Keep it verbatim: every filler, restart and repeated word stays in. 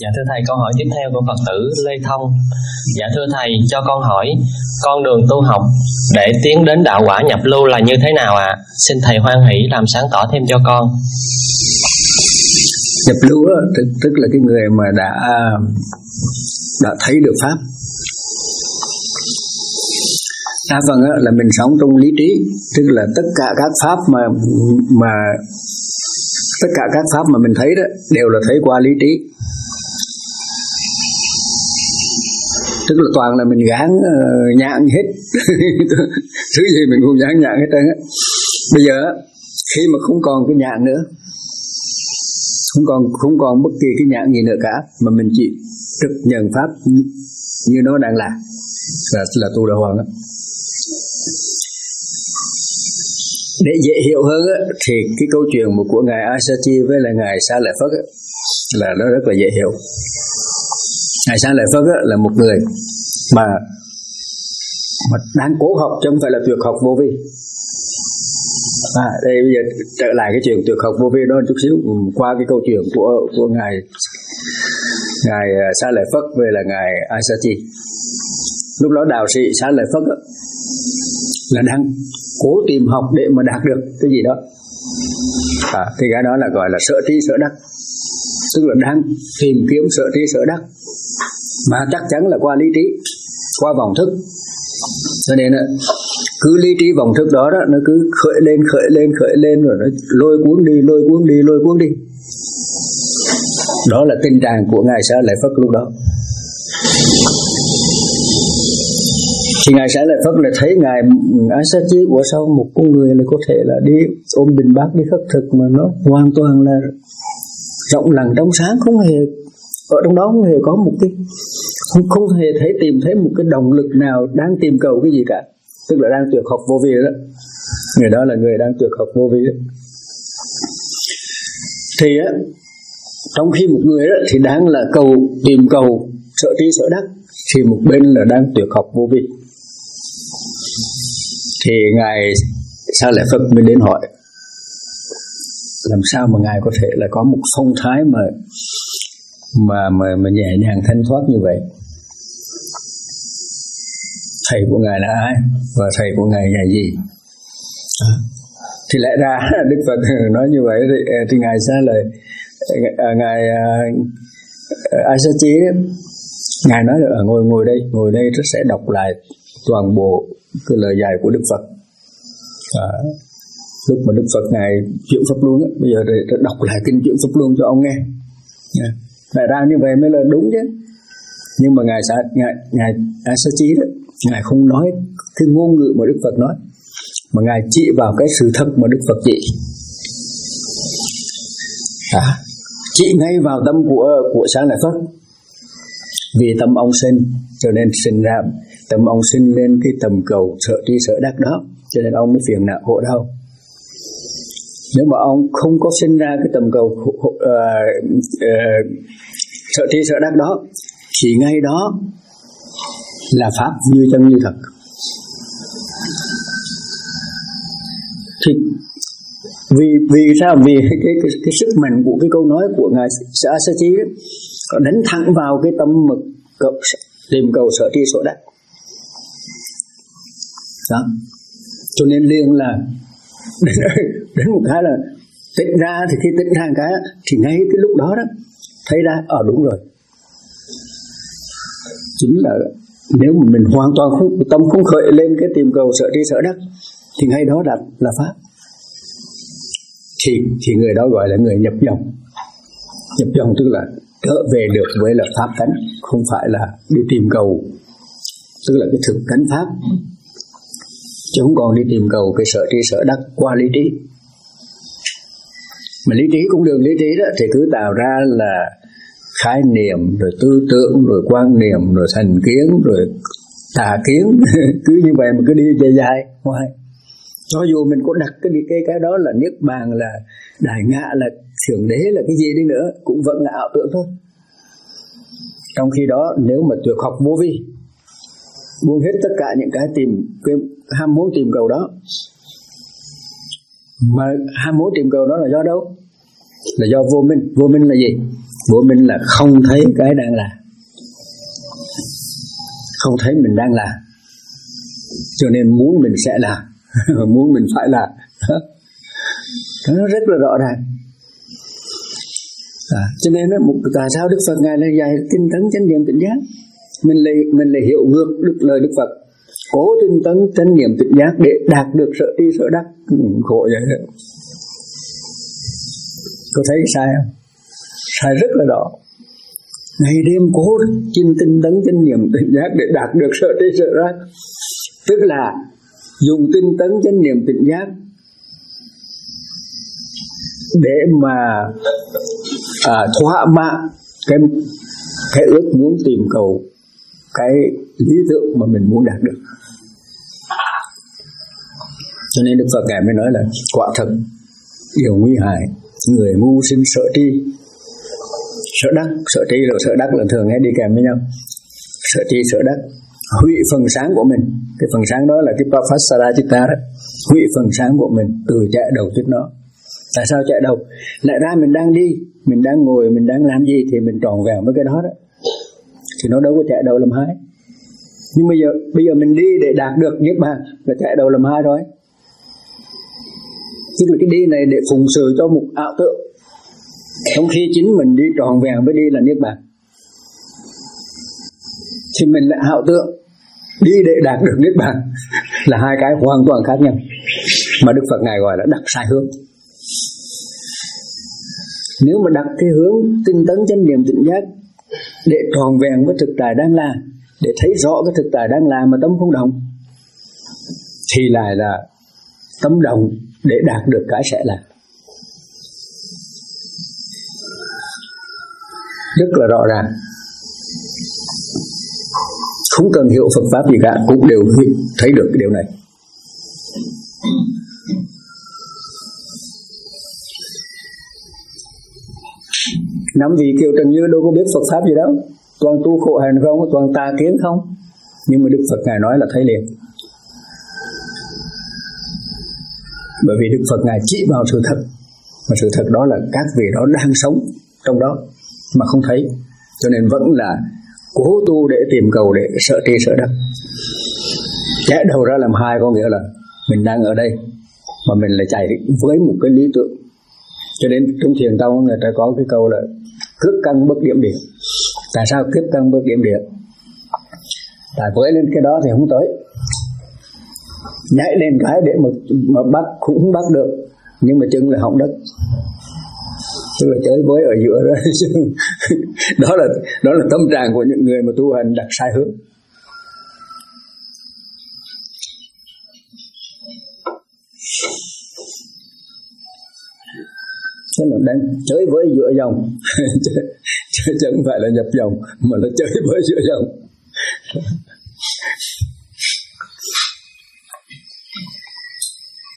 Dạ thưa thầy, câu hỏi tiếp theo của Phật tử Lê Thông. Dạ thưa thầy, cho con hỏi con đường tu học để tiến đến đạo quả nhập lưu là như thế nào ạ? À? Xin thầy hoan hỷ làm sáng tỏ thêm cho con. Nhập lưu đó, tức, tức là cái người mà đã đã thấy được pháp. Đa phần á, là mình sống trong lý trí, tức là tất cả các pháp mà mà tất cả các pháp mà mình thấy đó đều là thấy qua lý trí. Tức là toàn là mình gán uh, nhãn hết thứ gì mình cũng gán nhãn hết trơn á. Bây giờ khi mà không còn cái nhãn nữa, không còn không còn bất kỳ cái nhãn gì nữa cả, mà mình chỉ trực nhận pháp như nó đang là là, là tu đạo hoàng á. Để dễ hiểu hơn á, thì cái câu chuyện của ngài Asachi với là ngài Sa Lợi Phất á, là nó rất là dễ hiểu. Ngài Sa Lợi Phất á, là một người mà mà đang cố học chứ không phải là tuyệt học vô vi. À, đây bây giờ trở lại cái chuyện tuyệt học vô vi đó chút xíu, qua cái câu chuyện của của ngài ngài Sa Lợi Phất với là ngài Asachi. Lúc đó đạo sĩ Sa Lợi Phất á, là đang cố tìm học để mà đạt được cái gì đó. À, thì cái đó là gọi là sở trí sở đắc, tức là đang tìm kiếm sở trí sở đắc, mà chắc chắn là qua lý trí, qua vọng thức. Cho nên cứ lý trí vọng thức đó, đó nó cứ khởi lên khởi lên khởi lên rồi nó lôi cuốn đi lôi cuốn đi lôi cuốn đi. Đó là tình trạng của ngài Sa Lợi Phất lúc đó. Thì ngài Sa Lợi Phất là thấy ngài Asachi của sao một con người là có thể là đi ôm bình bát đi khất thực mà nó hoàn toàn là rộng lặng trong sáng, không hề ở trong đó không hề có một cái không không hề thấy tìm thấy một cái động lực nào đang tìm cầu cái gì cả, tức là đang tuyệt học vô vi đó. Người đó là người đang tuyệt học vô vi đó. Thì á, trong khi một người đó thì đang là cầu tìm cầu sở trí sở đắc, thì một bên là đang tuyệt học vô vi. Thì ngài Sa Lợi Phất mới đến hỏi làm sao mà ngài có thể là có một phong thái mà mà mà, mà nhẹ nhàng thanh thoát như vậy. Thầy của ngài là ai và thầy của ngài là gì? À, thì lẽ ra Đức Phật nói như vậy thì, thì ngài Sa Lợi ngài Asachi ngài nói là ngồi ngồi đây ngồi đây tôi sẽ đọc lại toàn bộ cái lời dạy của Đức Phật. À, lúc mà Đức Phật ngài chuyển pháp luân á, bây giờ tôi đọc lại kinh chuyển pháp luân cho ông nghe. Yeah. Tại ra như vậy mới là đúng chứ. Nhưng mà ngài sa ngài ngài Asachi đó, ngài không nói cái ngôn ngữ mà Đức Phật nói, mà ngài chỉ vào cái sự thật mà Đức Phật chỉ. À, chỉ ngay vào tâm của của Sa Lợi Phất. Vì tâm ông sinh cho nên sinh ra, tâm ông sinh lên cái tầm cầu sở trí sở đắc đó, cho nên ông mới phiền não khổ đau. Nếu mà ông không có sinh ra cái tầm cầu uh, uh, sở trí sở đắc đó, thì ngay đó là pháp như chân như thật. Thì vì vì sao? Vì cái, cái, cái sức mạnh của cái câu nói của ngài Asachi có đánh thẳng vào cái tâm mực cầu, tìm cầu sở trí sở đắc đó. Cho nên liền là đến, đến một cái là tỉnh ra, thì khi tỉnh ra cái thì ngay cái lúc đó đó thấy ra ở ờ, đúng rồi, chính là nếu mà mình hoàn toàn không tâm không khởi lên cái tìm cầu sở trí sở đắc thì ngay đó là là pháp. Thì thì người đó gọi là người nhập dòng. Nhập dòng tức là trở về được với là pháp tánh, không phải là đi tìm cầu, tức là cái thực tánh pháp, chứ không còn đi tìm cầu cái sở trí sở đắc qua lý trí. Mà lý trí cũng đường lý trí đó thì cứ tạo ra là khái niệm, rồi tư tưởng, rồi quan niệm, rồi thành kiến, rồi tà kiến cứ như vậy mà cứ đi dài dài hoài. Cho dù mình có đặt cái cái cái đó là niết bàn, là đại ngã, là thượng đế, là cái gì đi nữa cũng vẫn là ảo tưởng thôi. Trong khi đó nếu mà tuyệt học vô vi, buông hết tất cả những cái tìm cái ham muốn tìm cầu đó, mà ham muốn tìm cầu đó là do đâu? Là do vô minh. Vô minh là gì? Của mình là không thấy cái đang là, không thấy mình đang là, cho nên muốn mình sẽ là, muốn mình phải là. Nó rất là rõ ràng. À, cho nên đó, tại sao Đức Phật ngài lại dạy tinh tấn chánh niệm tỉnh giác? Mình lại mình lại hiểu ngược được lời Đức Phật. Cố tinh tấn chánh niệm tỉnh giác để đạt được sở tri sở đắc. Ừ, khổ vậy đó. Có thấy sai không? Sai rất là rõ. Ngày đêm cố chinh tinh tấn chánh niệm tỉnh giác để đạt được sở tri sở đắc, tức là dùng tinh tấn chánh niệm tỉnh giác để mà à, thỏa mãn cái cái ước muốn tìm cầu cái lý tưởng mà mình muốn đạt được. Cho nên Đức Phật ngài mới nói là quả thật điều nguy hại người ngu sinh sợ tri. Sợ đắc, sợ tri rồi sợ đắc là thường hay đi kèm với nhau. Sợ tri sợ đắc hủy phần sáng của mình. Cái phần sáng đó là cái Prafasara Chitta đó. Hủy phần sáng của mình từ chạy đầu chết nó. Tại sao chạy đầu? Lại ra mình đang đi, mình đang ngồi, mình đang làm gì thì mình tròn vẹo với cái đó đó, thì nó đâu có chạy đầu làm hai. Nhưng bây giờ bây giờ mình đi để đạt được niết bàn là chạy đầu làm hai rồi. Tức là cái đi này để phụng sự cho một ảo tượng, trong khi chính mình đi tròn vẹn với đi là niết bàn, thì mình lại ảo tượng đi để đạt được niết bàn là hai cái hoàn toàn khác nhau, mà Đức Phật ngài gọi là đặt sai hướng. Nếu mà đặt cái hướng tinh tấn chánh niệm tỉnh giác để tròn vẹn với thực tại đang là, để thấy rõ cái thực tại đang là mà tâm không động, thì lại là tâm động để đạt được cái sẽ là. Rất là rõ ràng. Không cần hiểu Phật Pháp gì cả cũng đều thấy được cái điều này. Năm vị Kiều Trần Như đâu có biết Phật Pháp gì đâu, toàn tu khổ hạnh không, toàn tà kiến không, nhưng mà Đức Phật ngài nói là thấy liền. Bởi vì Đức Phật ngài chỉ vào sự thật, và sự thật đó là các vị đó đang sống trong đó mà không thấy, cho nên vẫn là cố tu để tìm cầu để sợ tri sợ đắc. Chạy đầu ra làm hai có nghĩa là mình đang ở đây mà mình lại chạy với một cái lý tưởng. Cho nên trong thiền tông người ta có cái câu là cước căn bất điểm địa. Tại sao cước căn bất điểm địa? Tại với lên cái đó thì không tới, nhảy lên cái để mà, mà bắt cũng không bắt được, nhưng mà chân là hỏng đất, tức là chơi với ở giữa đó. đó là đó là tâm trạng của những người mà tu hành đặt sai hướng. Thế là đang chơi với giữa dòng, chứ không phải là nhập dòng, mà là chơi với giữa dòng.